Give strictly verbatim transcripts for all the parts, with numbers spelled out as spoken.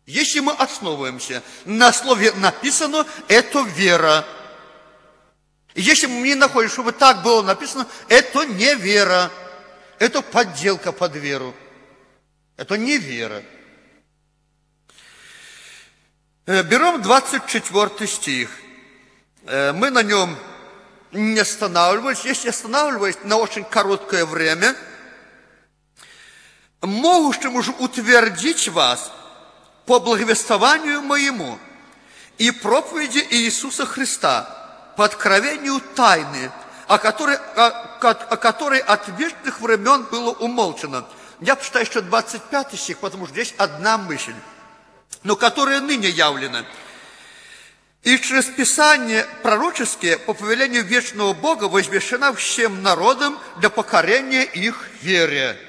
Если мы основываемся на слове написано, это вера. Если мы не находим, чтобы так было написано, это не вера. Это подделка под веру. Это не вера. Берем двадцать четвёртый стих. Мы на нем не останавливались. Если останавливались на очень короткое время, могущему же утвердить вас по благовествованию моему и проповеди Иисуса Христа, по откровению тайны, о которой, о, о которой от вечных времен было умолчано. Я почитаю еще двадцать пятый стих, потому что здесь одна мысль, но которая ныне явлена. И через Писание пророческие по повелению вечного Бога возвещена всем народам для покорения их вере.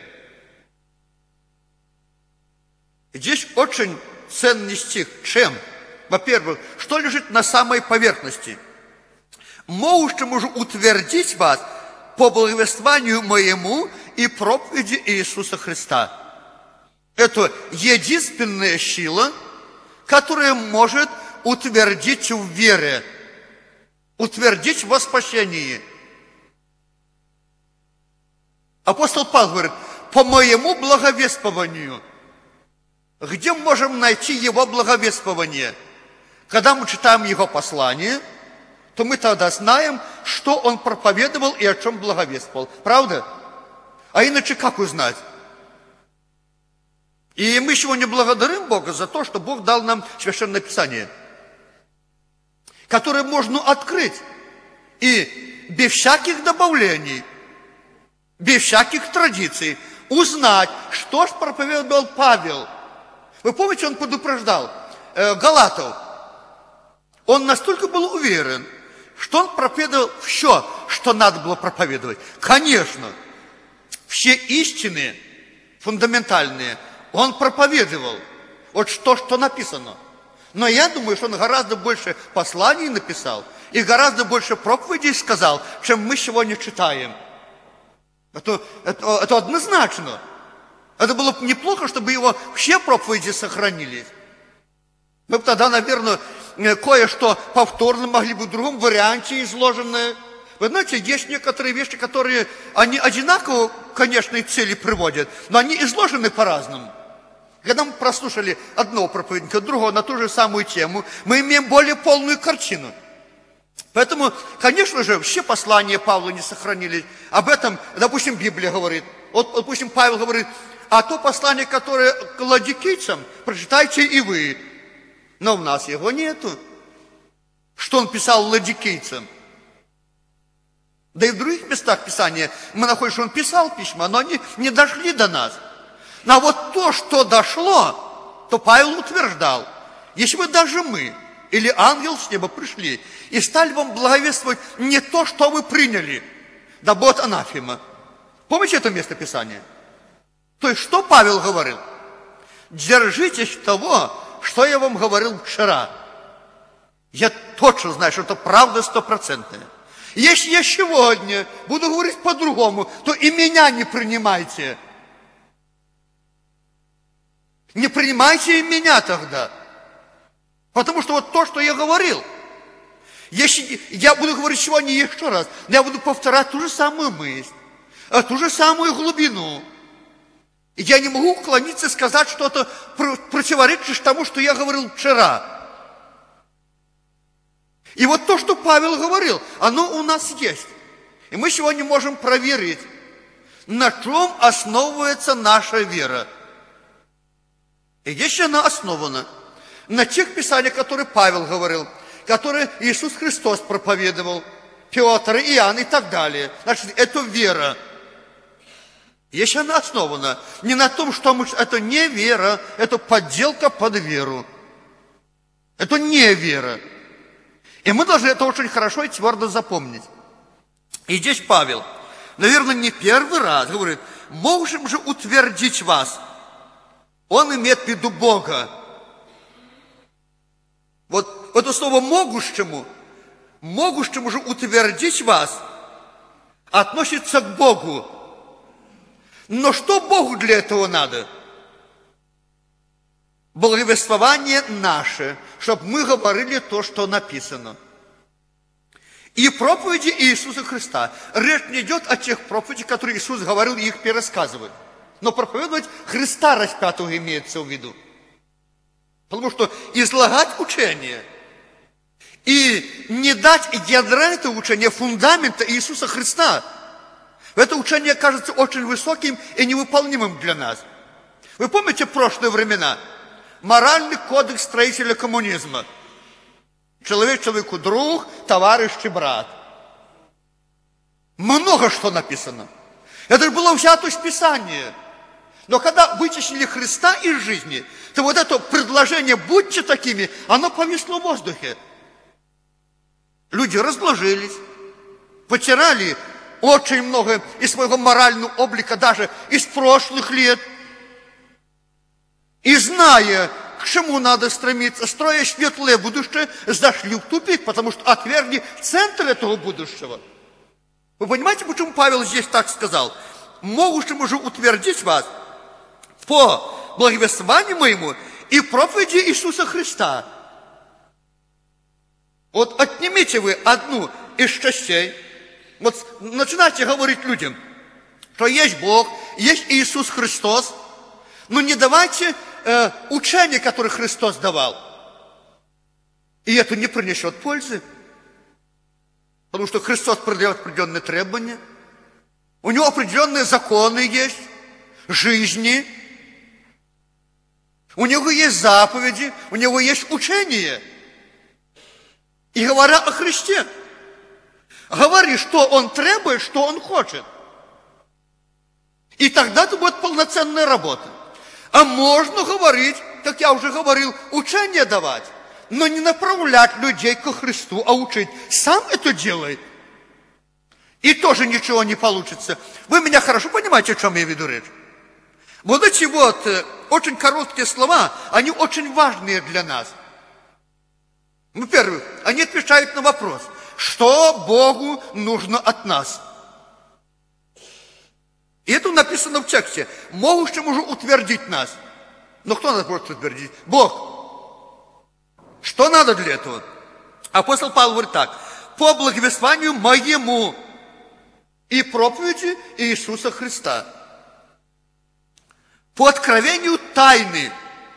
Здесь очень ценный стих. Чем? Во-первых, что лежит на самой поверхности? Могущему же утвердить вас по благовествованию моему и проповеди Иисуса Христа. Это единственная сила, которая может утвердить в вере, утвердить во спасении. Апостол Павел говорит, по моему благовествованию. Где мы можем найти его благовествование? Когда мы читаем его послание, то мы тогда знаем, что он проповедовал и о чем благовествовал. Правда? А иначе как узнать? И мы сегодня благодарим Бога за то, что Бог дал нам Священное Писание, которое можно открыть и без всяких добавлений, без всяких традиций узнать, что же проповедовал Павел. Вы помните, он предупреждал э, Галатов. Он настолько был уверен, что он проповедовал все, что надо было проповедовать. Конечно, все истины фундаментальные он проповедовал. Вот то, что написано. Но я думаю, что он гораздо больше посланий написал и гораздо больше проповедей сказал, чем мы сегодня читаем. Это, это, это однозначно. Это было бы неплохо, чтобы его все проповеди сохранились. Мы бы тогда, наверное, кое-что повторно могли бы в другом варианте изложенное. Вы знаете, есть некоторые вещи, которые, они одинаково, конечно, цели приводят, но они изложены по-разному. Когда мы прослушали одного проповедника, другого на ту же самую тему, мы имеем более полную картину. Поэтому, конечно же, все послания Павла не сохранились. Об этом, допустим, Библия говорит. Вот, допустим, Павел говорит, а то послание, которое к ладикийцам, прочитайте и вы. Но у нас его нету. Что он писал ладикийцам? Да и в других местах Писания мы находим, что он писал письма, но они не дошли до нас. Но вот то, что дошло, то Павел утверждал, если бы даже мы или ангел с неба пришли и стали вам благовествовать не то, что вы приняли, да будет анафема. Помните это место Писания? То есть, что Павел говорил? Держитесь того, что я вам говорил вчера. Я точно знаю, что это правда стопроцентная. Если я сегодня буду говорить по-другому, то и меня не принимайте. Не принимайте и меня тогда. Потому что вот то, что я говорил, если я буду говорить сегодня еще раз, я буду повторять ту же самую мысль, ту же самую глубину. Я не могу уклониться и сказать что-то противоречит тому, что я говорил вчера. И вот то, что Павел говорил, оно у нас есть. И мы сегодня можем проверить, на чем основывается наша вера. И если она основана на тех писаниях, которые Павел говорил, которые Иисус Христос проповедовал, Петр, Иоанн и так далее, значит, это вера. Если она основана не на том, что мы, это не вера, это подделка под веру. Это не вера. И мы должны это очень хорошо и твердо запомнить. И здесь Павел, наверное, не первый раз говорит, можем же утвердить вас. Он имеет в виду Бога. Вот это слово «могущему», «могущему же утвердить вас» относится к Богу. Но что Богу для этого надо? благовествование наше, чтобы мы говорили то, что написано. И проповеди Иисуса Христа. Речь не идет о тех проповедях, которые Иисус говорил и их пересказывает. Но проповедовать Христа распятого имеется в виду. Потому что излагать учение и не дать ядра этого учения, фундамента Иисуса Христа, это учение кажется очень высоким и невыполнимым для нас. Вы помните прошлые времена? Моральный кодекс строителя коммунизма. Человек человеку друг, товарищ и брат. Много что написано. Это же было взято из Писания. Но когда вытеснили Христа из жизни, то вот это предложение «будьте такими», оно повисло в воздухе. Люди разложились, потеряли очень много из своего морального облика, даже из прошлых лет. И зная, к чему надо стремиться, строя светлое будущее, зашли в тупик, потому что отвергли центр этого будущего. Вы понимаете, почему Павел здесь так сказал? «Могущему же утвердить вас по благовествованию моему и проповеди Иисуса Христа». Вот отнимите вы одну из частей, вот начинайте говорить людям, что есть Бог, есть Иисус Христос, но не давайте э, учение, которое Христос давал. И это не принесет пользы. Потому что Христос продает определенные требования. У него определенные законы есть, жизни. У него есть заповеди, у него есть учение. И говоря о Христе, говори, что Он требует, что Он хочет. И тогда это будет полноценная работа. А можно говорить, как я уже говорил, учение давать, но не направлять людей ко Христу, а учить. Сам это делает. И тоже ничего не получится. Вы меня хорошо понимаете, о чем я веду речь? Вот эти вот очень короткие слова, они очень важные для нас. Во-первых, они отвечают на вопрос, что Богу нужно от нас. И это написано в тексте. Могущему же утвердить нас. Но кто нас может утвердить? Бог. Что надо для этого? Апостол Павел говорит так. По благовествованию моему и проповеди Иисуса Христа. По откровению тайны,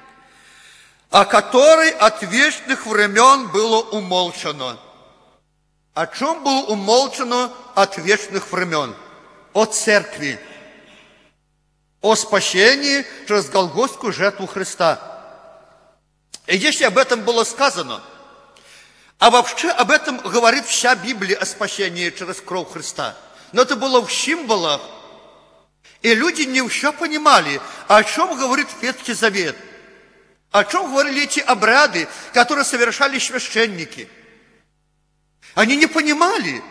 о которой от вечных времен было умолчано. О чем было умолчано от вечных времен? О церкви. О спасении через голгофскую жертву Христа. И если об этом было сказано, а вообще об этом говорит вся Библия о спасении через кровь Христа. Но это было в символах. И люди не все понимали, о чем говорит Ветхий Завет. О чем говорили эти обряды, которые совершали священники. Они не понимали,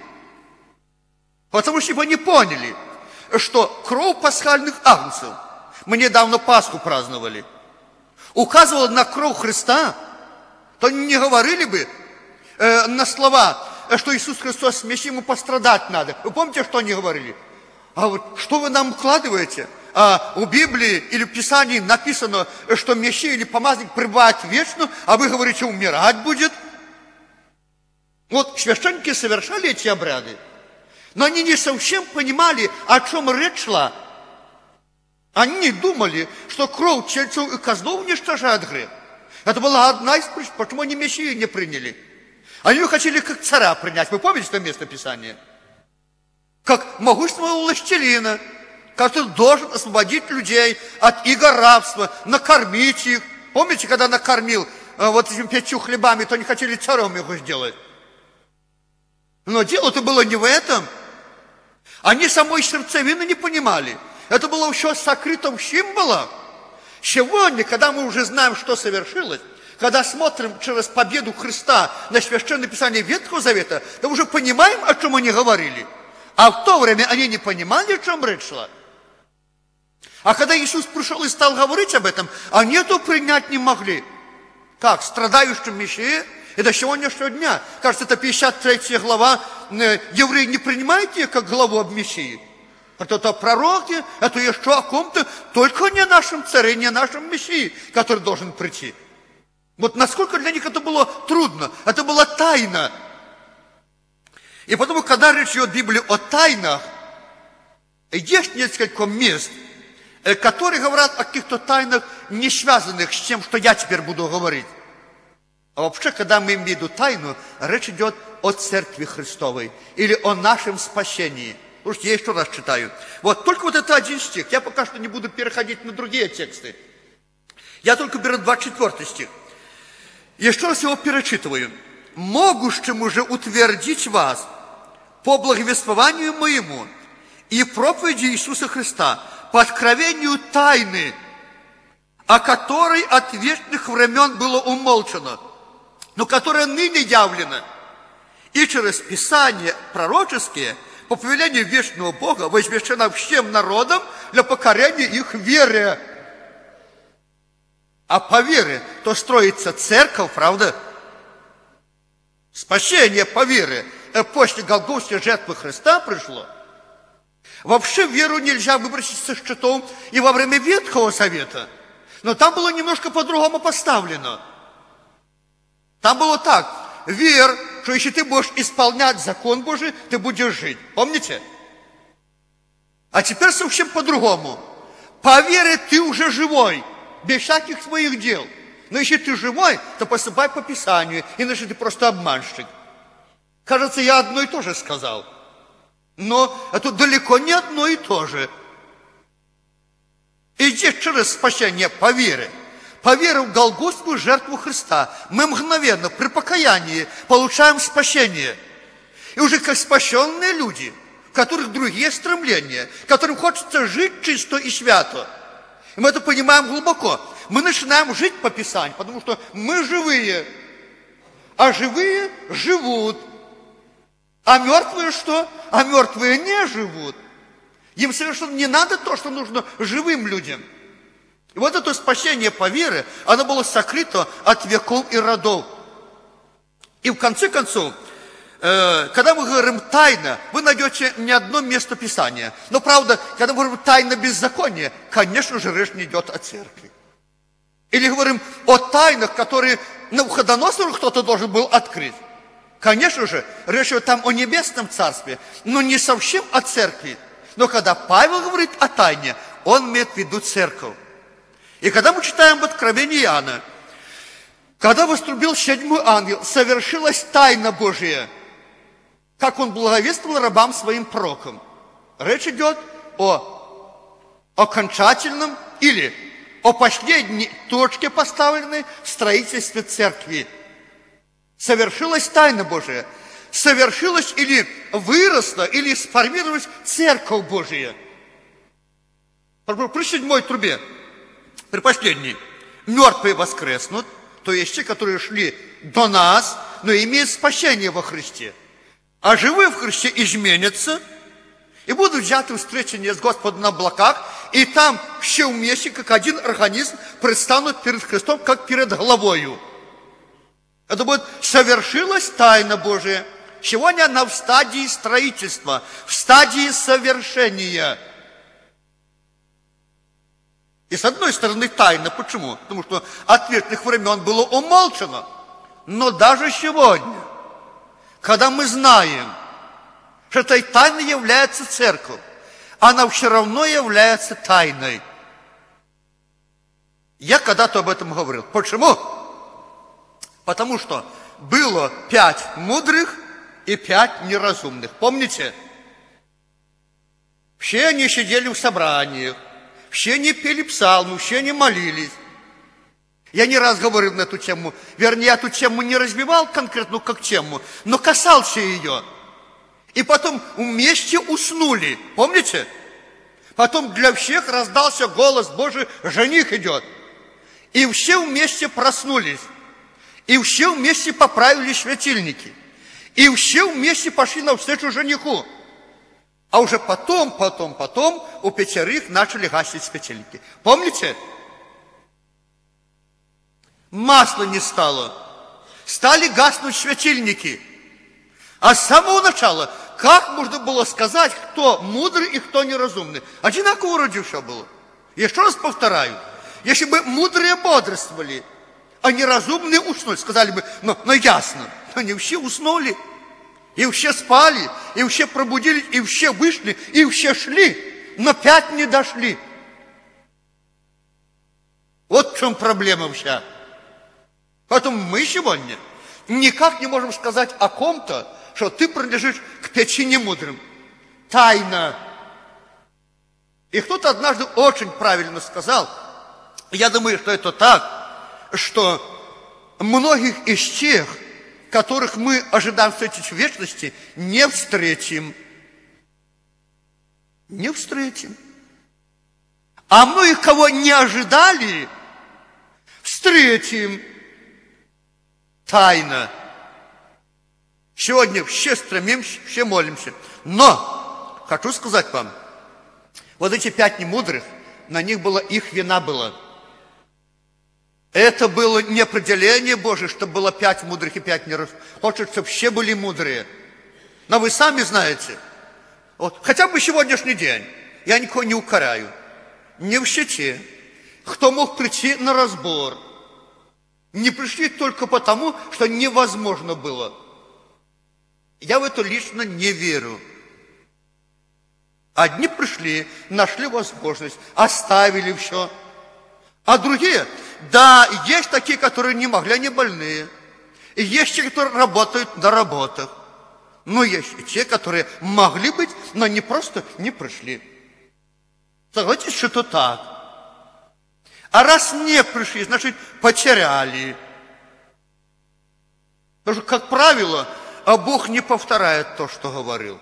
потому что они поняли, что кровь пасхальных агнцев, мы недавно Пасху праздновали, указывала на кровь Христа, то они не говорили бы э, на слова, что Иисус Христос смещ, ему пострадать надо. Вы помните, что они говорили? А вот что вы нам укладываете? А у Библии или в Писании написано, что Мессия или помазанник пребывает вечно, а вы говорите, умирать будет. Вот священники совершали эти обряды, но они не совсем понимали, о чем речь шла. Они не думали, что кровь тельцов и козлов уничтожает грех. Это была одна из причин, почему они Мессию не приняли. Они хотели как царя принять. Вы помните это место Писания? Как могущественного властелина, который должен освободить людей от иго рабства, накормить их. Помните, когда накормил э, вот этими пятью хлебами, то они хотели царем его сделать. Но дело-то было не в этом. Они самой сердцевины не понимали. Это было еще сокрытым символом. Сегодня, когда мы уже знаем, что совершилось, когда смотрим через победу Христа на Священное Писание Ветхого Завета, то уже понимаем, о чем они говорили. А в то время они не понимали, о чем речь шла. А когда Иисус пришел и стал говорить об этом, они это принять не могли. Как? Страдающим Мессии? И до сегодняшнего дня, кажется, это пятьдесят третья глава, евреи не принимают ее как главу об Мессии. Это о пророке, это еще о ком-то, только не о нашем царе, не о нашем Мессии, который должен прийти. Вот насколько для них это было трудно, это была тайна. И потому, когда речь идет в Библии о тайнах, есть несколько мест, которые говорят о каких-то тайнах, не связанных с тем, что я теперь буду говорить. А вообще, когда мы имеем в виду тайну, речь идет о Церкви Христовой или о нашем спасении. Слушайте, я еще раз читаю. Вот, только вот это один стих. Я пока что не буду переходить на другие тексты. Я только беру двадцать четвёртый стих. Еще раз его перечитываю. «Могущему же утвердить вас по благовествованию моему и проповеди Иисуса Христа, по откровению тайны, о которой от вечных времен было умолчано, но которая ныне явлена, и через Писания пророческие, по повелению вечного Бога, возвещена всем народам для покорения их вере». А по вере то строится церковь, правда? Спасение по вере после Голгофской жертвы Христа пришло. Вообще веру нельзя выбросить со счетов и во время Ветхого Завета. Но там было немножко по-другому поставлено. Там было так. Вер, что если ты будешь исполнять закон Божий, ты будешь жить. Помните? А теперь совсем по-другому. По вере ты уже живой, без всяких своих дел. Но если ты живой, то поступай по Писанию, иначе ты просто обманщик. Кажется, я одно и то же сказал. Но это далеко не одно и то же. И здесь через спасение по вере, по вере в Голгофскую жертву Христа, мы мгновенно при покаянии получаем спасение. И уже как спасенные люди, у которых другие стремления, которым хочется жить чисто и свято. И мы это понимаем глубоко. Мы начинаем жить по Писанию, потому что мы живые, а живые живут. А мертвые что? А мертвые не живут. Им совершенно не надо то, что нужно живым людям. И вот это спасение по вере, оно было сокрыто от веков и родов. И в конце концов, э, когда мы говорим тайна, вы найдете не одно место Писания. Но правда, когда мы говорим тайна беззакония, конечно же, речь не идет о церкви. Или говорим о тайнах, которые Навуходоносору кто-то должен был открыть. Конечно же, речь идет там о небесном царстве, но не совсем о церкви. Но когда Павел говорит о тайне, он имеет в виду церковь. И когда мы читаем в Откровении Иоанна, когда вострубил седьмой ангел, совершилась тайна Божия, как он благовествовал рабам своим пророкам. Речь идет о окончательном или о последней точке, поставленной в строительстве церкви. Совершилась тайна Божия. Совершилась или выросла, или сформировалась церковь Божия. При седьмой трубе, при последней, мертвые воскреснут, то есть те, которые шли до нас, но имеют спасение во Христе. А живые в Христе изменятся и будут взяты встречения с Господом на облаках, и там все вместе, как один организм, предстанут перед Христом, как перед головою. Это будет совершилась тайна Божия. Сегодня она в стадии строительства, в стадии совершения. И с одной стороны тайна. Почему? Потому что от вечных времен было умолчано. Но даже сегодня, когда мы знаем, что этой тайной является церковь, она все равно является тайной. Я когда-то об этом говорил. Почему? Потому что было пять мудрых и пять неразумных. Помните? Все они сидели в собраниях, все они пели псалмы, все они молились. Я не раз говорил на эту тему, вернее, я эту тему не разбивал конкретно как тему, но касался ее. И потом вместе уснули, помните? Потом для всех раздался голос Божий, жених идет. И все вместе проснулись. И все вместе поправили светильники. И все вместе пошли навстречу жениху. А уже потом, потом, потом у пятерых начали гасить светильники. Помните? Масла не стало. Стали гаснуть светильники. А с самого начала как можно было сказать, кто мудрый и кто неразумный? Одинаково вроде все было. Еще раз повторяю, если бы мудрые бодрствовали, а неразумные уснули, сказали бы, ну, ну ясно, они все уснули, и все спали, и все пробудились, и все вышли, и все шли, но пять не дошли. Вот в чем проблема вся. Поэтому мы сегодня никак не можем сказать о ком-то, что ты принадлежишь к пяти немудрым. Тайна. И кто-то однажды очень правильно сказал, я думаю, что это так, что многих из тех, которых мы ожидаем встретить в вечности, не встретим. Не встретим. А многих, кого не ожидали, встретим. Тайна. Сегодня все стремимся, все молимся. Но, хочу сказать вам, вот эти пять немудрых, на них была их вина была. Это было не определение Божие, чтобы было пять мудрых и пять неразумных. Хочет, чтобы все были мудрые. Но вы сами знаете, вот, хотя бы сегодняшний день, я никого не укоряю, не все те, кто мог прийти на разбор, не пришли только потому, что невозможно было. Я в это лично не верю. Одни пришли, нашли возможность, оставили все. А другие, да, есть такие, которые не могли, они больные. И есть те, которые работают на работах. Но есть и те, которые могли быть, но не просто не пришли. Согласитесь, что это так. А раз не пришли, значит, потеряли. Потому что, как правило, а Бог не повторяет то, что говорил.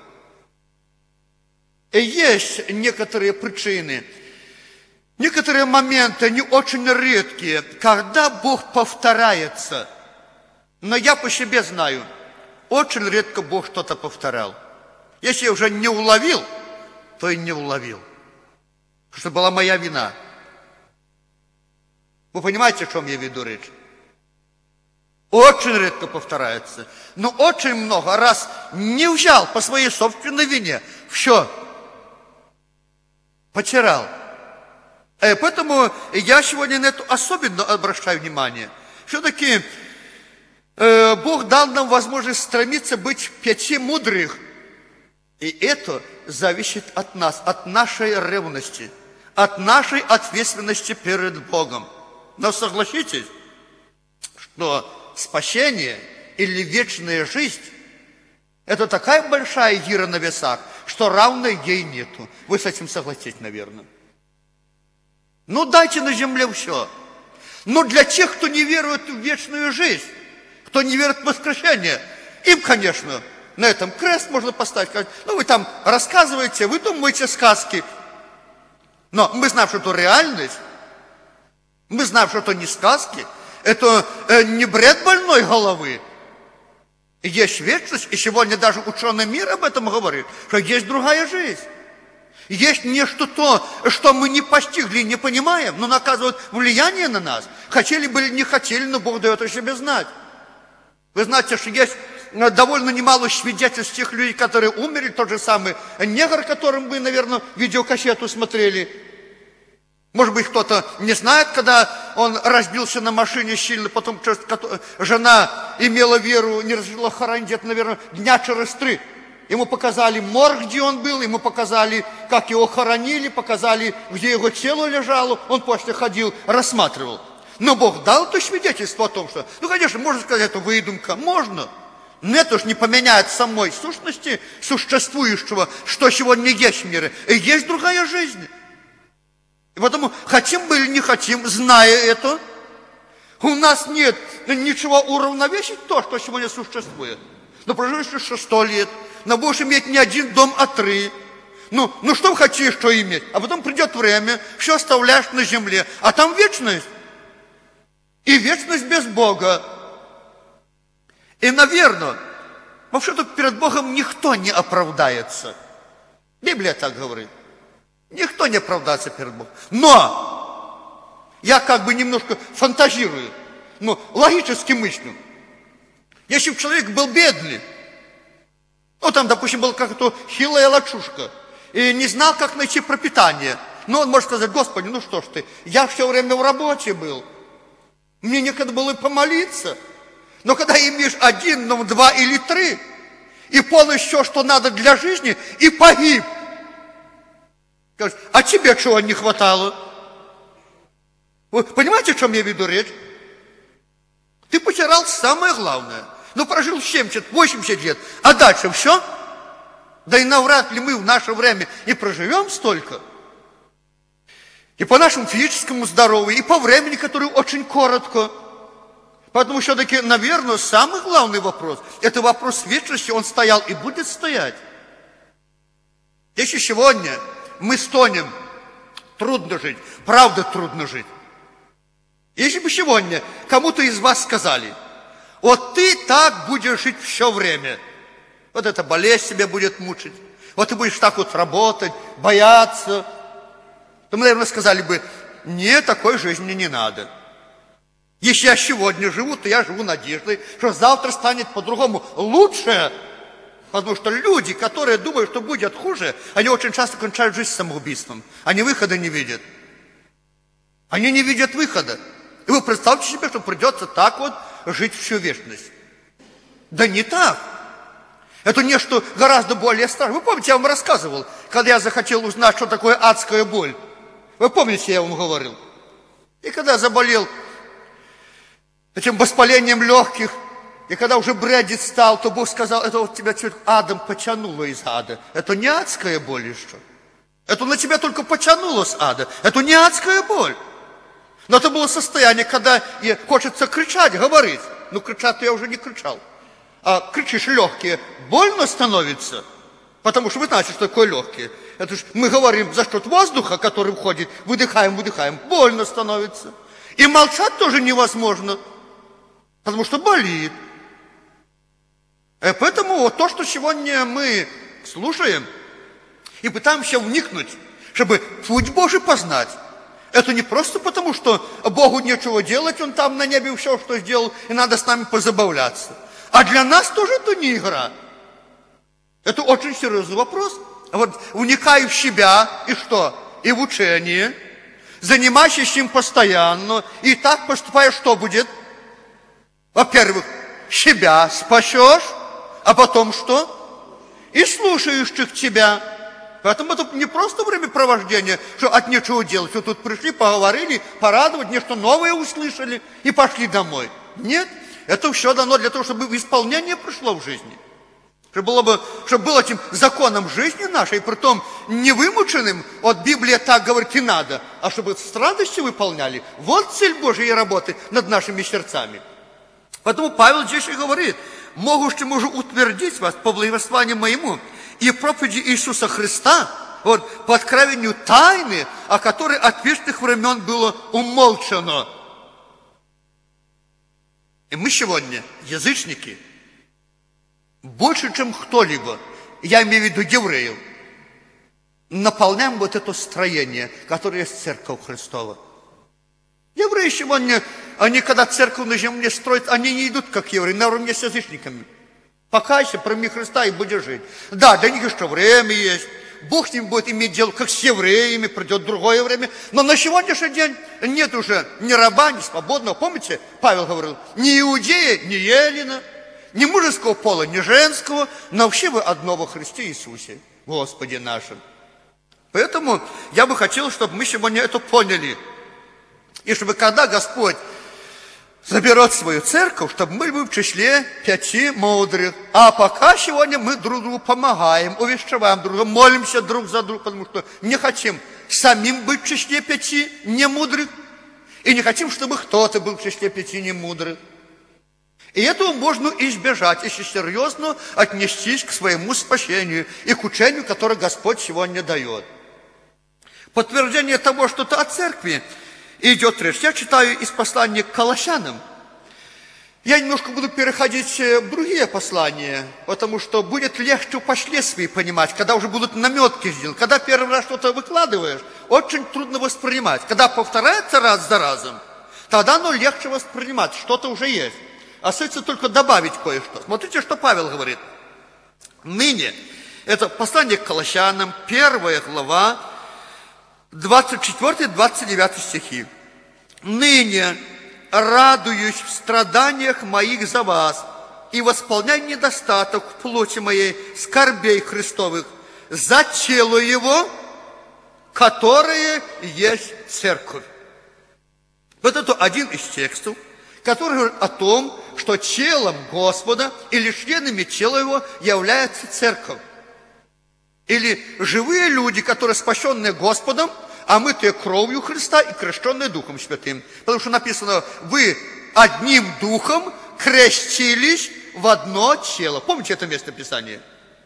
И есть некоторые причины, некоторые моменты, они очень редкие, когда Бог повторяется. Но я по себе знаю, очень редко Бог что-то повторял. Если я уже не уловил, то и не уловил. Потому что была моя вина. Вы понимаете, о чем я веду речь? Очень редко повторяется. Но очень много раз не взял по своей собственной вине. Все. Потерял. И поэтому я сегодня на это особенно обращаю внимание. Все-таки э, Бог дал нам возможность стремиться быть в пяти мудрых. И это зависит от нас, от нашей ревности, от нашей ответственности перед Богом. Но согласитесь, что спасение или вечная жизнь – это такая большая гира на весах, что равной ей нету. Вы с этим согласитесь, наверное. Ну, дайте на земле все. Но для тех, кто не верует в вечную жизнь, кто не верит в воскрешение, им, конечно, на этом крест можно поставить. Сказать, ну, вы там рассказываете, вы думаете сказки. Но мы знаем, что это реальность. Мы знаем, что это не сказки. Это э, не бред больной головы. Есть вечность, и сегодня даже ученый мир об этом говорит, что есть другая жизнь. Есть нечто то, что мы не постигли, не понимаем, но оказывает влияние на нас. Хотели бы или не хотели, но Бог дает о себе знать. Вы знаете, что есть довольно немало свидетельств тех людей, которые умерли, тот же самый негр, которым вы, наверное, видеокассету смотрели. Может быть, кто-то не знает, когда он разбился на машине сильно, потом жена имела веру, не разрешила хоронить, где-то, наверное, дня через три. Ему показали морг, где он был, ему показали, как его хоронили, показали, где его тело лежало. Он после ходил, рассматривал. Но Бог дал то свидетельство о том, что, ну, конечно, можно сказать, это выдумка. Можно. Но это же не поменяет самой сущности существующего, что сегодня есть в мире. И есть другая жизнь. И потому, хотим мы или не хотим, зная это, у нас нет ничего уравновесить то, что сегодня существует. Но проживешь еще сто лет, но будешь иметь не один дом, а три. Ну, ну что хочешь, что иметь? А потом придет время, все оставляешь на земле, а там вечность. И вечность без Бога. И, наверное, вообще-то перед Богом никто не оправдается. Библия так говорит. Никто не оправдается перед Богом. Но я как бы немножко фантазирую, но логически мыслю. Если бы человек был бедный, Ну, там, допустим, была как-то хилая лачушка, и не знал, как найти пропитание. Но он может сказать: Господи, ну что ж ты, я все время в работе был, мне некогда было помолиться. Но когда имеешь один, ну, два или три, и полностью все, что надо для жизни, и погиб. А тебе чего не хватало? Вы понимаете, о чем я веду речь? Ты потерял самое главное. Ну, прожил семьдесят-восемьдесят лет, а дальше все? Да и навряд ли мы в наше время и проживем столько. И по нашему физическому здоровью, и по времени, которое очень коротко. Поэтому все-таки, наверное, самый главный вопрос, это вопрос вечности, он стоял и будет стоять. Если сегодня мы стонем, трудно жить, правда трудно жить. Если бы сегодня кому-то из вас сказали: вот ты так будешь жить все время, вот эта болезнь тебя будет мучить, вот ты будешь так вот работать, бояться, то мы, наверное, сказали бы: нет, такой жизни мне не надо. Если я сегодня живу, то я живу надеждой, что завтра станет по-другому лучше. Потому что люди, которые думают, что будет хуже, они очень часто кончают жизнь самоубийством. Они выхода не видят. Они не видят выхода. И вы представьте себе, что придется так вот жить всю вечность. Да не так. Это нечто гораздо более страшное. Вы помните, я вам рассказывал, когда я захотел узнать, что такое адская боль. Вы помните, я вам говорил. И когда я заболел этим воспалением легких, и когда уже бредить стал, то Бог сказал: это вот тебя чуть адом потянуло из ада. Это не адская боль еще. Это на тебя только потянуло с ада. Это не адская боль. Но это было состояние, когда хочется кричать, говорить. Ну, кричать я уже не кричал. А кричишь легкие, больно становится. Потому что вы знаете, что такое легкие. Это же мы говорим за счет воздуха, который входит, выдыхаем, выдыхаем, больно становится. И молчать тоже невозможно, потому что болит. И поэтому вот то, что сегодня мы слушаем и пытаемся вникнуть, чтобы путь Божий познать, это не просто потому, что Богу нечего делать, Он там на небе все, что сделал, и надо с нами позабавляться. А для нас тоже это не игра. Это очень серьезный вопрос. Вот вникаю в себя, и что? И в учение, занимаешься им постоянно, и так поступаешь, что будет? Во-первых, себя спасешь, а потом что? И слушающих тебя. Поэтому это не просто времяпровождение, что от нечего делать. Вот тут пришли, поговорили, порадовать, нечто новое услышали и пошли домой. Нет, это все дано для того, чтобы исполнение пришло в жизни. Чтобы было, бы, чтобы было этим законом жизни нашей, притом не вымученным, вот Библия так говорит и надо, а чтобы с радостью выполняли. Вот цель Божьей работы над нашими сердцами. Поэтому Павел здесь и говорит: могущим уже утвердить вас по благовествованию моему и проповеди Иисуса Христа, вот, по откровению тайны, о которой от вечных времен было умолчано. И мы сегодня, язычники, больше, чем кто-либо, я имею в виду евреев, наполняем вот это строение, которое есть Церковь Христова. Евреи сегодня, они когда церковь на земле строят, они не идут как евреи, наравне с язычниками. Покайся, прими Христа и будешь жить. Да, для них еще время есть. Бог с ним будет иметь дело, как с евреями, придет другое время. Но на сегодняшний день нет уже ни раба, ни свободного. Помните, Павел говорил: ни иудея, ни еллина, ни мужеского пола, ни женского, но вообще вы одно во Христе Иисусе, Господе нашим. Поэтому я бы хотел, чтобы мы сегодня это поняли. И чтобы когда Господь заберет свою церковь, чтобы мы были в числе пяти мудрых. А пока сегодня мы друг другу помогаем, увещеваем друг друга, молимся друг за друга, потому что не хотим самим быть в числе пяти немудрых, и не хотим, чтобы кто-то был в числе пяти немудрых. И этого можно избежать, если серьезно отнестись к своему спасению и к учению, которое Господь сегодня дает. Подтверждение того, что это о церкви идет речь. Я читаю из послания к Колоссянам. Я немножко буду переходить в другие послания, потому что будет легче впоследствии понимать, когда уже будут наметки сделаны. Когда первый раз что-то выкладываешь, очень трудно воспринимать. Когда повторяется раз за разом, тогда оно легче воспринимать, что-то уже есть. Остается только добавить кое-что. Смотрите, что Павел говорит. Ныне, это послание к Колоссянам, первая глава, двадцать четвёртый двадцать девятый стихи. «Ныне радуюсь в страданиях моих за вас и восполняю недостаток в плоти моей скорбей Христовых за тело Его, которое есть церковь». Вот это один из текстов, который говорит о том, что телом Господа или членами тела Его является церковь. Или живые люди, которые спасенные Господом, омытые кровью Христа и крещенные Духом Святым. Потому что написано, вы одним Духом крестились в одно тело. Помните это место Писания?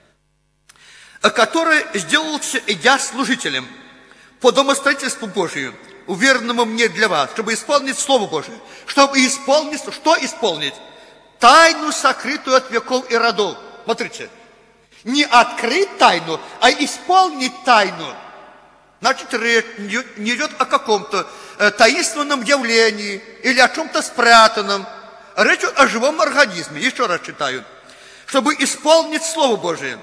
Которое сделался я служителем по домостроительству Божию, уверенному мне для вас, чтобы исполнить Слово Божие. Чтобы исполнить, что исполнить? Тайну, сокрытую от веков и родов. Смотрите, не открыть тайну, а исполнить тайну. Значит, речь не идет о каком-то таинственном явлении или о чем-то спрятанном. Речь идет о живом организме. Еще раз читаю. Чтобы исполнить Слово Божие.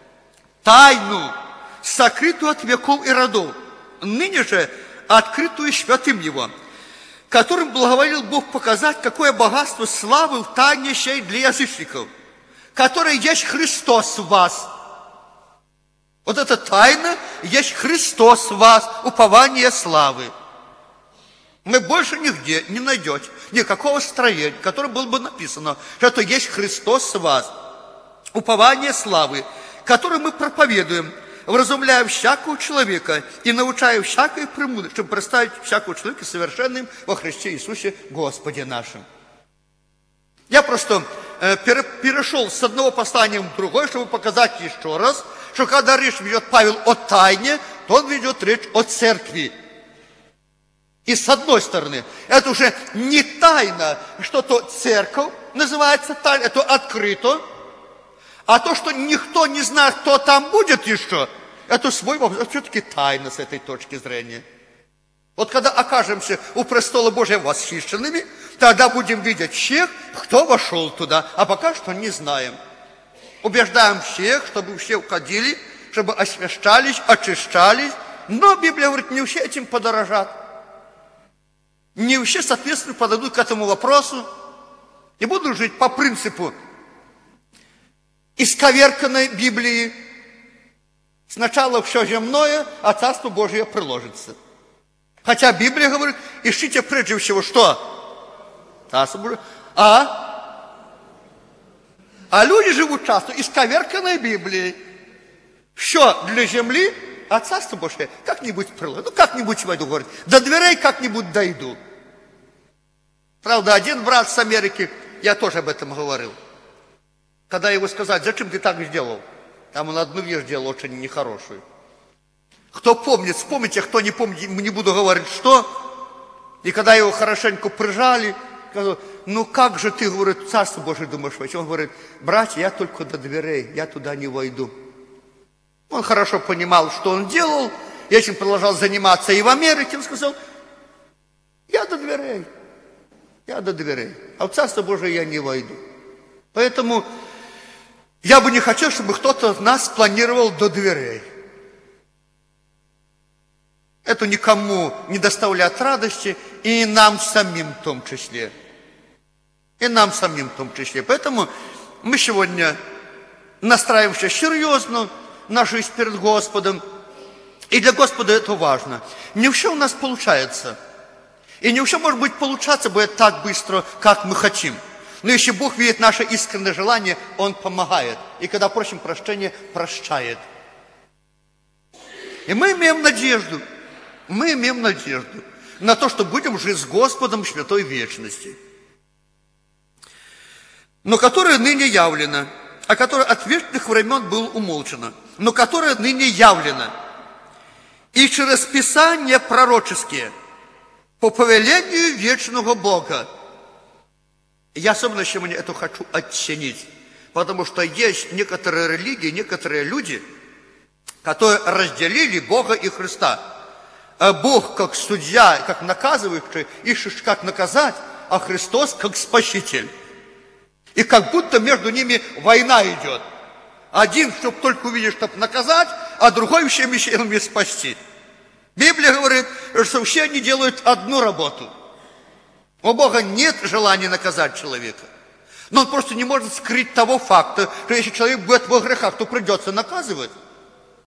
Тайну, сокрытую от веков и родов. Ныне же открытую святым Его, которым благоволил Бог показать, какое богатство славы в тайне сей для язычников, которое есть Христос в вас. Вот эта тайна есть Христос в вас, упование славы. Мы больше нигде не найдете никакого строения, которое было бы написано, что это есть Христос в вас, упование славы, которое мы проповедуем, вразумляя всякого человека и научая всякой премудрости, чтобы представить всякого человека совершенным во Христе Иисусе Господе нашим. Я просто э, перешел с одного послания в другое, чтобы показать еще раз, что когда речь ведет Павел о тайне, то он ведет речь о церкви. И с одной стороны, это уже не тайна, что то церковь называется тайна, это открыто, а то, что никто не знает, кто там будет еще, это свой вопрос, все-таки тайна с этой точки зрения. Вот когда окажемся у престола Божия восхищенными, тогда будем видеть всех, кто вошел туда, а пока что не знаем. Убеждаем всех, чтобы все уходили, чтобы освящались, очищались, но Библия говорит, не все этим подорожат. Не все, соответственно, подойдут к этому вопросу и будут жить по принципу исковерканной Библии. Сначала все земное, а Царство Божие приложится. Хотя Библия говорит, ищите прежде всего что? Царство Божие. А? А люди живут часто исковерканной Библией. Все для земли, а Царство Божие как-нибудь приложится. Ну, как-нибудь войду, говорит. До дверей как-нибудь дойду. Правда, один брат с Америки, я тоже об этом говорил. Когда его сказать, зачем ты так сделал? Там он одну вещь делал очень нехорошую. Кто помнит, вспомните, кто не помнит, не буду говорить, что. И когда его хорошенько прижали, сказал, ну как же ты, говорит, в Царство Божие думаешь войти? Он говорит, братья, я только до дверей, я туда не войду. Он хорошо понимал, что он делал, и этим продолжал заниматься и в Америке. Он сказал, я до дверей, я до дверей, а в Царство Божие я не войду. Поэтому я бы не хотел, чтобы кто-то нас планировал до дверей. Это никому не доставляет радости, и нам самим в том числе. И нам самим в том числе. Поэтому мы сегодня настраиваемся серьезно на жизнь перед Господом. И для Господа это важно. Не все у нас получается. И не все, может быть, получаться будет так быстро, как мы хотим. Но если Бог видит наше искреннее желание, Он помогает. И когда просим прощения, прощает. И мы имеем надежду, мы имеем надежду на то, что будем жить с Господом в святой вечности. Но которое ныне явлено, а которое от вечных времен было умолчано, но которое ныне явлено. И через Писания пророческие, по повелению вечного Бога. Я особенно сегодня это хочу оценить, потому что есть некоторые религии, некоторые люди, которые разделили Бога и Христа. А Бог как судья, как наказывающий, ищет как наказать, а Христос как спаситель. И как будто между ними война идет. Один, чтобы только увидеть, чтобы наказать, а другой всеми силами спасти. Библия говорит, что все они делают одну работу. У Бога нет желания наказать человека. Но Он просто не может скрыть того факта, что если человек будет во грехах, то придется наказывать.